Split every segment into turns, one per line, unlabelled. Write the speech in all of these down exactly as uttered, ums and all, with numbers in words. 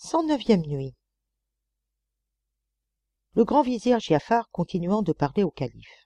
cent-neuvième nuit. Le grand vizir Giafar continuant de parler au calife.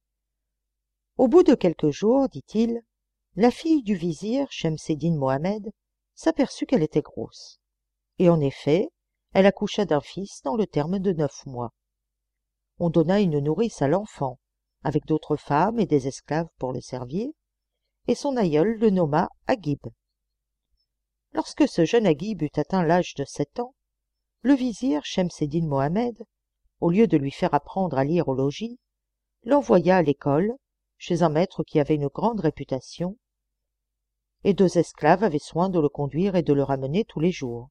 Au bout de quelques jours, dit-il, la fille du vizir, Shemseddin Mohammed, s'aperçut qu'elle était grosse. Et en effet, elle accoucha d'un fils dans le terme de neuf mois. On donna une nourrice à l'enfant, avec d'autres femmes et des esclaves pour le servir, et son aïeul le nomma Aghib. Lorsque ce jeune Aghib eut atteint l'âge de sept ans, le vizir Shemseddin Mohammed, au lieu de lui faire apprendre à lire au logis, l'envoya à l'école, chez un maître qui avait une grande réputation, et deux esclaves avaient soin de le conduire et de le ramener tous les jours.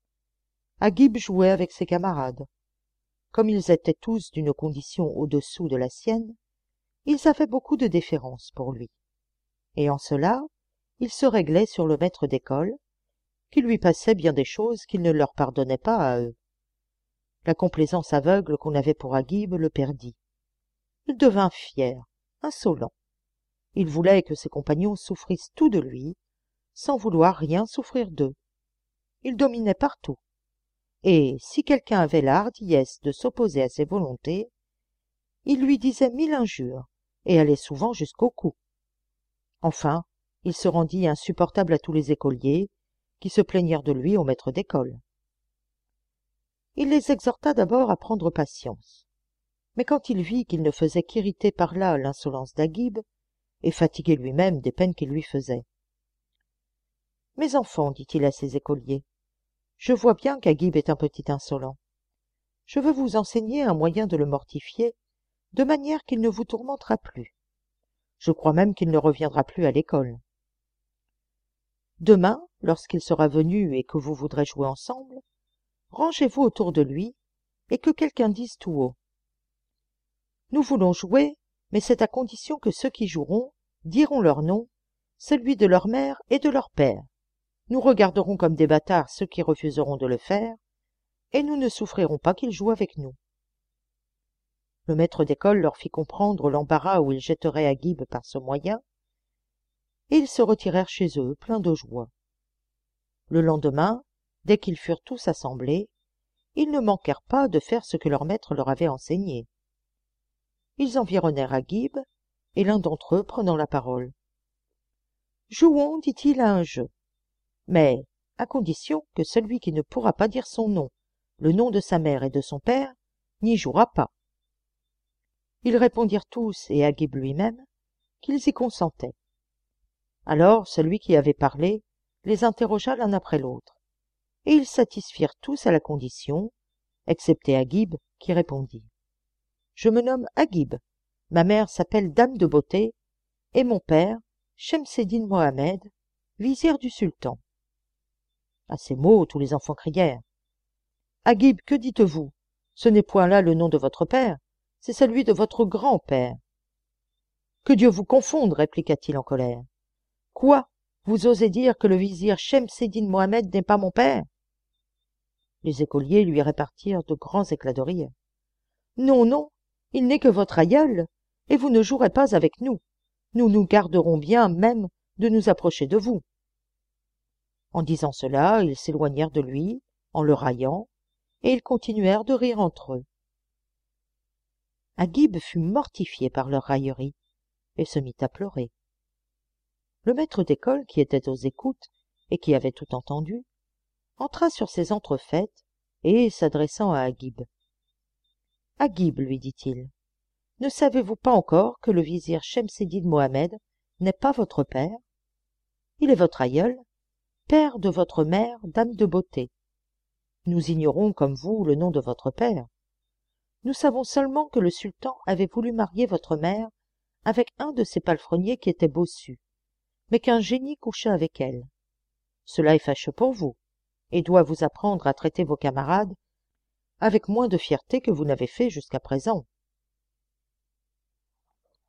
Aghib jouait avec ses camarades. Comme ils étaient tous d'une condition au-dessous de la sienne, ils avaient beaucoup de déférence pour lui. Et en cela, il se réglait sur le maître d'école, qui lui passait bien des choses qu'il ne leur pardonnait pas à eux. La complaisance aveugle qu'on avait pour Aghib le perdit. Il devint fier, insolent. Il voulait que ses compagnons souffrissent tout de lui, sans vouloir rien souffrir d'eux. Il dominait partout. Et si quelqu'un avait la hardiesse de s'opposer à ses volontés, il lui disait mille injures et allait souvent jusqu'au cou. Enfin, il se rendit insupportable à tous les écoliers, qui se plaignirent de lui au maître d'école. Il les exhorta d'abord à prendre patience, mais quand il vit qu'il ne faisait qu'irriter par là l'insolence d'Aghib, et fatiguer lui-même des peines qu'il lui faisait. « Mes enfants, dit-il à ses écoliers, je vois bien qu'Aghib est un petit insolent. Je veux vous enseigner un moyen de le mortifier, de manière qu'il ne vous tourmentera plus. Je crois même qu'il ne reviendra plus à l'école. Demain, lorsqu'il sera venu et que vous voudrez jouer ensemble, rangez-vous autour de lui et que quelqu'un dise tout haut. Nous voulons jouer, mais c'est à condition que ceux qui joueront diront leur nom, celui de leur mère et de leur père. Nous regarderons comme des bâtards ceux qui refuseront de le faire, et nous ne souffrirons pas qu'ils jouent avec nous. Le maître d'école leur fit comprendre l'embarras où ils jetteraient Aghib par ce moyen, et ils se retirèrent chez eux, pleins de joie. Le lendemain, dès qu'ils furent tous assemblés, ils ne manquèrent pas de faire ce que leur maître leur avait enseigné. Ils environnèrent Aghib, et l'un d'entre eux, prenant la parole. « Jouons, dit-il, à un jeu, mais à condition que celui qui ne pourra pas dire son nom, le nom de sa mère et de son père, n'y jouera pas. » Ils répondirent tous, et Aghib lui-même, qu'ils y consentaient. Alors celui qui avait parlé les interrogea l'un après l'autre, et ils satisfirent tous à la condition, excepté Aghib, qui répondit. « Je me nomme Aghib, ma mère s'appelle Dame de Beauté, et mon père, Shemseddin Mohammed, vizir du sultan. » À ces mots, tous les enfants crièrent. « Aghib, que dites-vous? Ce n'est point là le nom de votre père, c'est celui de votre grand-père. »« Que Dieu vous confonde, répliqua-t-il en colère. Quoi? Vous osez dire que le vizir Shemseddin Mohammed n'est pas mon père? » Les écoliers lui répartirent de grands éclats de rire. « Non, non, il n'est que votre aïeul, et vous ne jouerez pas avec nous. Nous nous garderons bien même de nous approcher de vous. » En disant cela, ils s'éloignèrent de lui, en le raillant, et ils continuèrent de rire entre eux. Aghib fut mortifié par leur raillerie, et se mit à pleurer. Le maître d'école, qui était aux écoutes et qui avait tout entendu, entra sur ces entrefaites et, s'adressant à Aghib. « Aghib, lui dit-il, ne savez-vous pas encore que le vizir Shemseddin Mohammed n'est pas votre père? Il est votre aïeul, père de votre mère, Dame de Beauté. Nous ignorons, comme vous, le nom de votre père. Nous savons seulement que le sultan avait voulu marier votre mère avec un de ses palefreniers qui était bossu, mais qu'un génie coucha avec elle. Cela est fâcheux pour vous, et doit vous apprendre à traiter vos camarades avec moins de fierté que vous n'avez fait jusqu'à présent.